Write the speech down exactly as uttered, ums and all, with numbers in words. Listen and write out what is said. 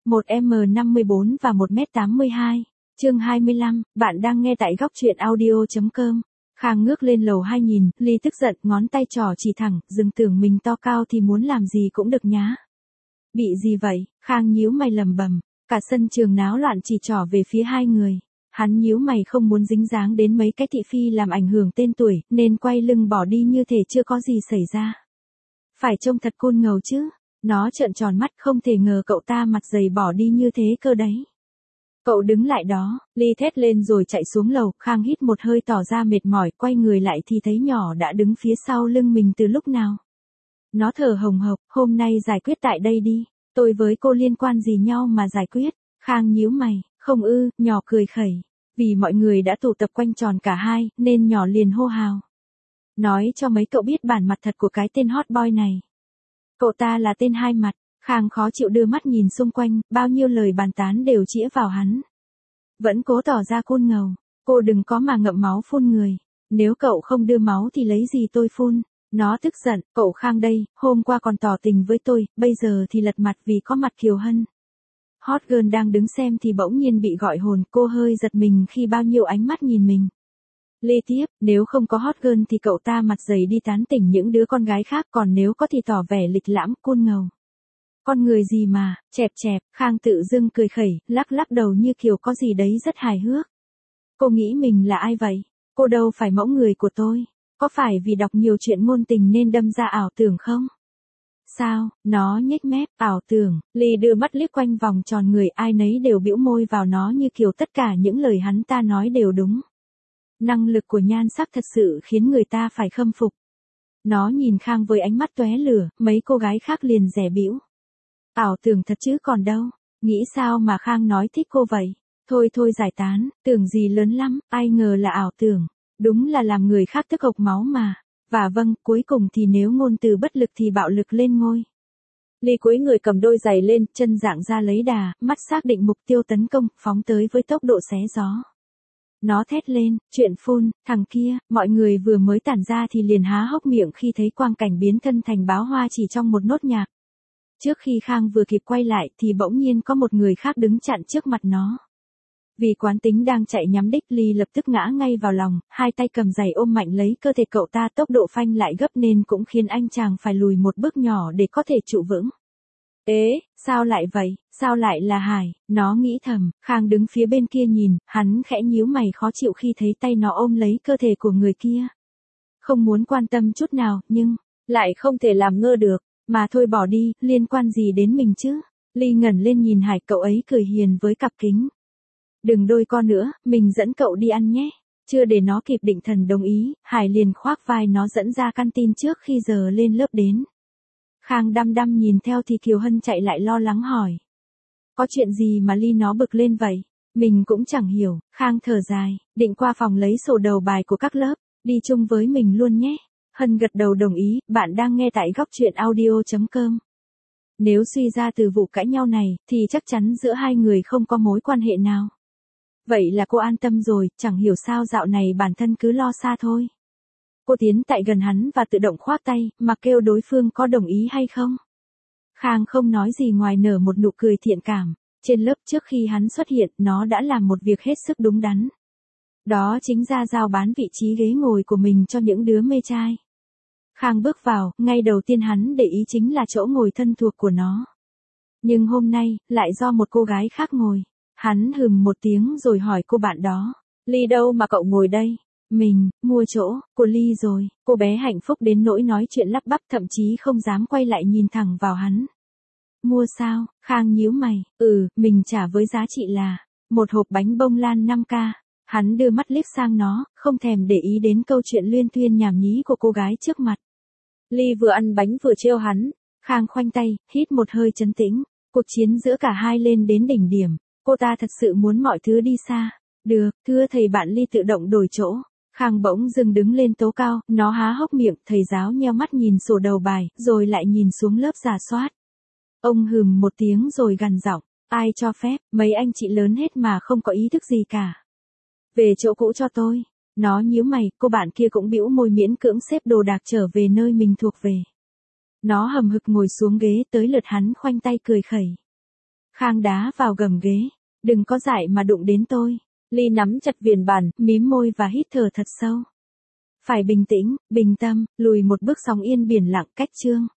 một em năm mươi bốn và một mét tám mươi hai. Chương hai mươi lăm, bạn đang nghe tại góc truyện audio chấm com. Khang ngước lên lầu hai nhìn, Ly tức giận, ngón tay trỏ chỉ thẳng, dừng tưởng mình to cao thì muốn làm gì cũng được nhá. Bị gì vậy? Khang nhíu mày lầm bầm, cả sân trường náo loạn chỉ trỏ về phía hai người. Hắn nhíu mày không muốn dính dáng đến mấy cái thị phi làm ảnh hưởng tên tuổi, nên quay lưng bỏ đi như thể chưa có gì xảy ra. Phải trông thật côn ngầu chứ. Nó trợn tròn mắt, không thể ngờ cậu ta mặt dày bỏ đi như thế cơ đấy. Cậu đứng lại đó, Ly thét lên rồi chạy xuống lầu. Khang hít một hơi tỏ ra mệt mỏi, quay người lại thì thấy nhỏ đã đứng phía sau lưng mình từ lúc nào. Nó thở hồng hộc, hôm nay giải quyết tại đây đi, tôi với cô liên quan gì nhau mà giải quyết. Khang nhíu mày, không ư, nhỏ cười khẩy. Vì mọi người đã tụ tập quanh tròn cả hai, nên nhỏ liền hô hào. Nói cho mấy cậu biết bản mặt thật của cái tên hot boy này. Cậu ta là tên hai mặt. Khang khó chịu đưa mắt nhìn xung quanh, bao nhiêu lời bàn tán đều chĩa vào hắn. Vẫn cố tỏ ra côn ngầu, cô đừng có mà ngậm máu phun người. Nếu cậu không đưa máu thì lấy gì tôi phun. Nó tức giận, cậu Khang đây, hôm qua còn tỏ tình với tôi, bây giờ thì lật mặt vì có mặt Kiều Hân. Hot girl đang đứng xem thì bỗng nhiên bị gọi hồn, cô hơi giật mình khi bao nhiêu ánh mắt nhìn mình. Lê tiếp, nếu không có hot girl thì cậu ta mặt dày đi tán tỉnh những đứa con gái khác, còn nếu có thì tỏ vẻ lịch lãm, côn ngầu. Con người gì mà, chẹp chẹp. Khang tự dưng cười khẩy, lắc lắc đầu như kiểu có gì đấy rất hài hước. Cô nghĩ mình là ai vậy? Cô đâu phải mẫu người của tôi. Có phải vì đọc nhiều chuyện ngôn tình nên đâm ra ảo tưởng không? Sao? Nó nhếch mép, ảo tưởng. Ly đưa mắt liếc quanh vòng tròn người, ai nấy đều bĩu môi vào nó như kiểu tất cả những lời hắn ta nói đều đúng. Năng lực của nhan sắc thật sự khiến người ta phải khâm phục. Nó nhìn Khang với ánh mắt tóe lửa, mấy cô gái khác liền rẻ bĩu. Ảo tưởng thật chứ còn đâu, nghĩ sao mà Khang nói thích cô vậy? Thôi thôi giải tán, tưởng gì lớn lắm, ai ngờ là ảo tưởng. Đúng là làm người khác tức hộc máu mà. Và vâng, cuối cùng thì nếu ngôn từ bất lực thì bạo lực lên ngôi. Ly cúi người cầm đôi giày lên, chân dạng ra lấy đà, mắt xác định mục tiêu tấn công, phóng tới với tốc độ xé gió. Nó thét lên, chuyện phun, thằng kia. Mọi người vừa mới tản ra thì liền há hốc miệng khi thấy quang cảnh biến thân thành báo hoa chỉ trong một nốt nhạc. Trước khi Khang vừa kịp quay lại thì bỗng nhiên có một người khác đứng chặn trước mặt nó. Vì quán tính đang chạy nhắm đích, Ly lập tức ngã ngay vào lòng, hai tay cầm giày ôm mạnh lấy cơ thể cậu ta, tốc độ phanh lại gấp nên cũng khiến anh chàng phải lùi một bước nhỏ để có thể trụ vững. Ế, sao lại vậy, sao lại là Hải, nó nghĩ thầm. Khang đứng phía bên kia nhìn, hắn khẽ nhíu mày khó chịu khi thấy tay nó ôm lấy cơ thể của người kia. Không muốn quan tâm chút nào, nhưng, lại không thể làm ngơ được, mà thôi bỏ đi, liên quan gì đến mình chứ. Ly ngẩng lên nhìn Hải, cậu ấy cười hiền với cặp kính. Đừng đôi co nữa, mình dẫn cậu đi ăn nhé. Chưa để nó kịp định thần đồng ý, Hải liền khoác vai nó dẫn ra canteen trước khi giờ lên lớp đến. Khang đăm đăm nhìn theo thì Kiều Hân chạy lại lo lắng hỏi. Có chuyện gì mà Ly nó bực lên vậy? Mình cũng chẳng hiểu. Khang thở dài, định qua phòng lấy sổ đầu bài của các lớp, đi chung với mình luôn nhé. Hân gật đầu đồng ý, bạn đang nghe tại góc truyện audio chấm com. Nếu suy ra từ vụ cãi nhau này, thì chắc chắn giữa hai người không có mối quan hệ nào. Vậy là cô an tâm rồi, chẳng hiểu sao dạo này bản thân cứ lo xa thôi. Cô tiến tại gần hắn và tự động khoác tay, mà kêu đối phương có đồng ý hay không. Khang không nói gì ngoài nở một nụ cười thiện cảm. Trên lớp trước khi hắn xuất hiện, nó đã làm một việc hết sức đúng đắn. Đó chính ra giao bán vị trí ghế ngồi của mình cho những đứa mê trai. Khang bước vào, ngay đầu tiên hắn để ý chính là chỗ ngồi thân thuộc của nó. Nhưng hôm nay, lại do một cô gái khác ngồi. Hắn hừm một tiếng rồi hỏi cô bạn đó. Ly đâu mà cậu ngồi đây? Mình, mua chỗ, của Ly rồi. Cô bé hạnh phúc đến nỗi nói chuyện lắp bắp, thậm chí không dám quay lại nhìn thẳng vào hắn. Mua sao? Khang nhíu mày. Ừ, mình trả với giá trị là một hộp bánh bông lan năm k. Hắn đưa mắt liếc sang nó, không thèm để ý đến câu chuyện luyên thuyên nhảm nhí của cô gái trước mặt. Ly vừa ăn bánh vừa trêu hắn. Khang khoanh tay, hít một hơi trấn tĩnh. Cuộc chiến giữa cả hai lên đến đỉnh điểm. Cô ta thật sự muốn mọi thứ đi xa. Được, thưa thầy, bạn Ly tự động đổi chỗ. Khang bỗng dưng đứng lên tố cao, nó há hốc miệng, thầy giáo nheo mắt nhìn sổ đầu bài, rồi lại nhìn xuống lớp rà soát. Ông hừm một tiếng rồi gằn giọng, ai cho phép, mấy anh chị lớn hết mà không có ý thức gì cả. Về chỗ cũ cho tôi. Nó nhíu mày, cô bạn kia cũng bĩu môi miễn cưỡng xếp đồ đạc trở về nơi mình thuộc về. Nó hầm hực ngồi xuống ghế, tới lượt hắn khoanh tay cười khẩy. Khang đá vào gầm ghế. Đừng có dại mà đụng đến tôi. Ly nắm chặt viền bàn, mím môi và hít thở thật sâu. Phải bình tĩnh, bình tâm, lùi một bước sóng yên biển lặng cách chương.